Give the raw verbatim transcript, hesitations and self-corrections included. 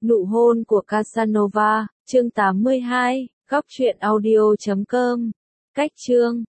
Nụ hôn của Casanova, chương tám mươi hai, góc truyện audio chấm com. Cách chương